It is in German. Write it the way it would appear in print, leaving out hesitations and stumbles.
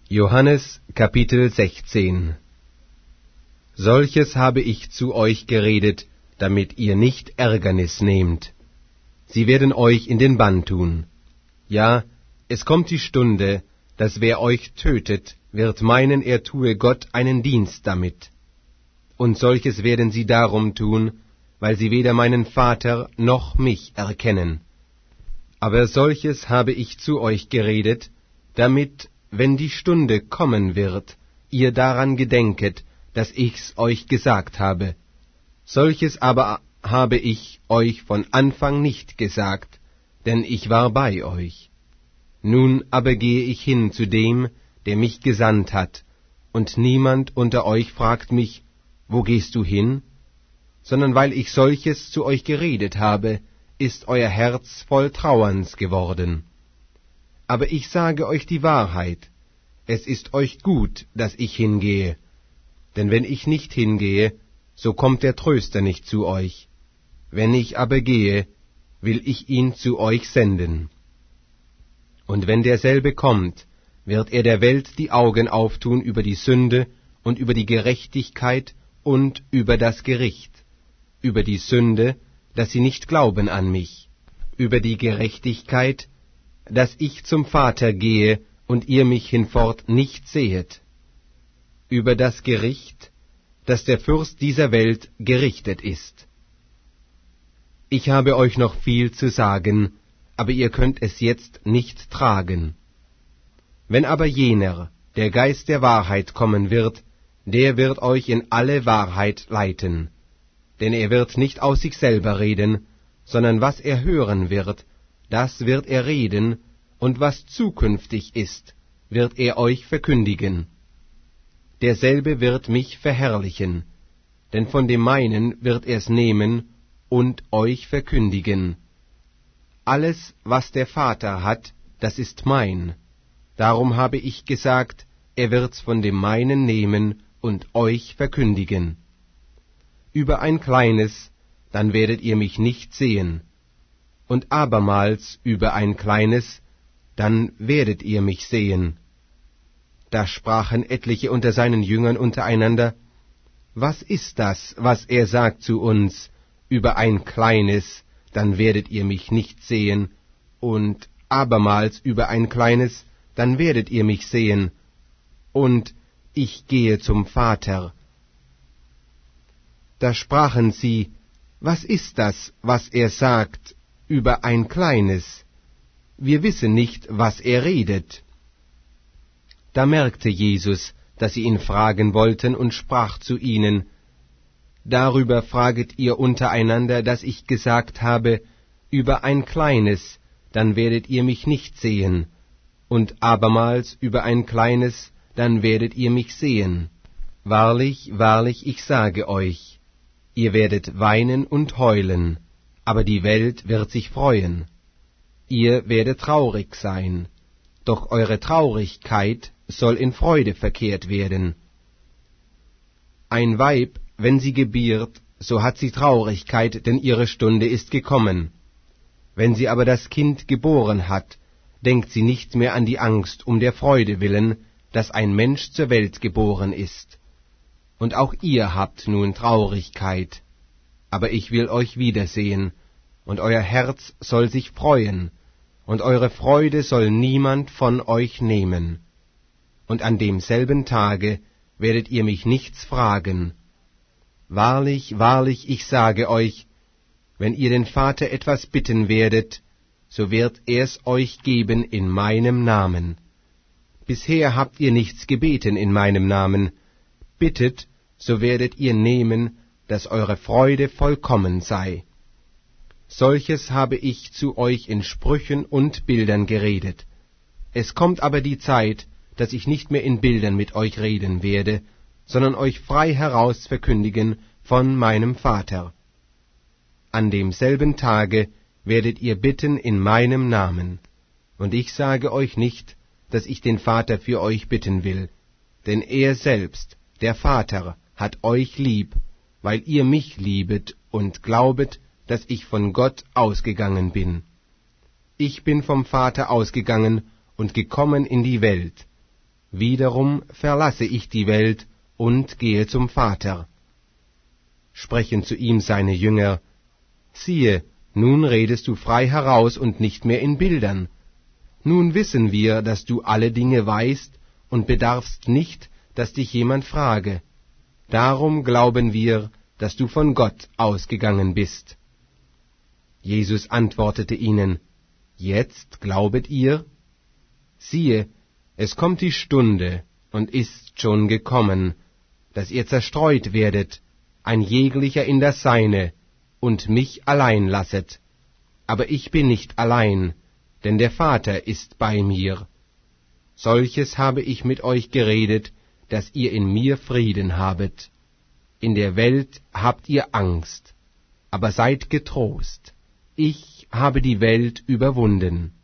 Johannes Kapitel 16. Solches habe ich zu euch geredet, damit ihr nicht Ärgernis nehmt. Sie werden euch in den Bann tun. Ja, es kommt die Stunde, dass wer euch tötet, wird meinen, er tue Gott einen Dienst damit. Und solches werden sie darum tun, weil sie weder meinen Vater noch mich erkennen. Aber solches habe ich zu euch geredet, damit, wenn die Stunde kommen wird, ihr daran gedenket, dass ich's euch gesagt habe. Solches aber habe ich euch von Anfang nicht gesagt, denn ich war bei euch. Nun aber gehe ich hin zu dem, der mich gesandt hat, und niemand unter euch fragt mich, wo gehst du hin? Sondern weil ich solches zu euch geredet habe, ist euer Herz voll Trauerns geworden. Aber ich sage euch die Wahrheit, es ist euch gut, dass ich hingehe. Denn wenn ich nicht hingehe, so kommt der Tröster nicht zu euch. Wenn ich aber gehe, will ich ihn zu euch senden. Und wenn derselbe kommt, wird er der Welt die Augen auftun über die Sünde und über die Gerechtigkeit und über das Gericht, über die Sünde, dass sie nicht glauben an mich, über die Gerechtigkeit, dass ich zum Vater gehe und ihr mich hinfort nicht sehet, über das Gericht, dass der Fürst dieser Welt gerichtet ist. Ich habe euch noch viel zu sagen, aber ihr könnt es jetzt nicht tragen. Wenn aber jener, der Geist der Wahrheit, kommen wird, der wird euch in alle Wahrheit leiten. Denn er wird nicht aus sich selber reden, sondern was er hören wird, das wird er reden, und was zukünftig ist, wird er euch verkündigen. Derselbe wird mich verherrlichen, denn von dem meinen wird er's nehmen und euch verkündigen. Alles, was der Vater hat, das ist mein. Darum habe ich gesagt, er wird's von dem meinen nehmen und euch verkündigen. Über ein kleines, dann werdet ihr mich nicht sehen, und abermals über ein kleines, dann werdet ihr mich sehen. Da sprachen etliche unter seinen Jüngern untereinander, was ist das, was er sagt zu uns, über ein kleines, dann werdet ihr mich nicht sehen, und abermals über ein kleines, dann werdet ihr mich sehen, und ich gehe zum Vater. Da sprachen sie, was ist das, was er sagt, über ein kleines? Wir wissen nicht, was er redet. Da merkte Jesus, dass sie ihn fragen wollten, und sprach zu ihnen, darüber fraget ihr untereinander, dass ich gesagt habe, über ein kleines, dann werdet ihr mich nicht sehen, und abermals über ein kleines, dann werdet ihr mich sehen. Wahrlich, wahrlich, ich sage euch, ihr werdet weinen und heulen, aber die Welt wird sich freuen. Ihr werdet traurig sein, doch eure Traurigkeit soll in Freude verkehrt werden. Ein Weib, wenn sie gebiert, so hat sie Traurigkeit, denn ihre Stunde ist gekommen. Wenn sie aber das Kind geboren hat, denkt sie nicht mehr an die Angst um der Freude willen, dass ein Mensch zur Welt geboren ist. Und auch ihr habt nun Traurigkeit, aber ich will euch wiedersehen, und euer Herz soll sich freuen, und eure Freude soll niemand von euch nehmen. Und an demselben Tage werdet ihr mich nichts fragen. Wahrlich, wahrlich, ich sage euch, wenn ihr den Vater etwas bitten werdet, so wird er's euch geben in meinem Namen. Bisher habt ihr nichts gebeten in meinem Namen. Bittet, so werdet ihr nehmen, dass eure Freude vollkommen sei. Solches habe ich zu euch in Sprüchen und Bildern geredet. Es kommt aber die Zeit, dass ich nicht mehr in Bildern mit euch reden werde, sondern euch frei heraus verkündigen von meinem Vater. An demselben Tage werdet ihr bitten in meinem Namen. Und ich sage euch nicht, dass ich den Vater für euch bitten will, denn er selbst, der Vater, hat euch lieb, weil ihr mich liebet und glaubet, dass ich von Gott ausgegangen bin. Ich bin vom Vater ausgegangen und gekommen in die Welt. wiederum verlasse ich die Welt und gehe zum Vater. Sprechen zu ihm seine Jünger: Siehe, nun redest du frei heraus und nicht mehr in Bildern. Nun wissen wir, dass du alle Dinge weißt und bedarfst nicht, dass dich jemand frage. Darum glauben wir, dass du von Gott ausgegangen bist. Jesus antwortete ihnen: Jetzt glaubet ihr? Siehe, es kommt die Stunde und ist schon gekommen, dass ihr zerstreut werdet, ein jeglicher in das Seine, und mich allein lasset. Aber ich bin nicht allein, denn der Vater ist bei mir. Solches habe ich mit euch geredet, dass ihr in mir Frieden habet. In der Welt habt ihr Angst, aber seid getrost. Ich habe die Welt überwunden.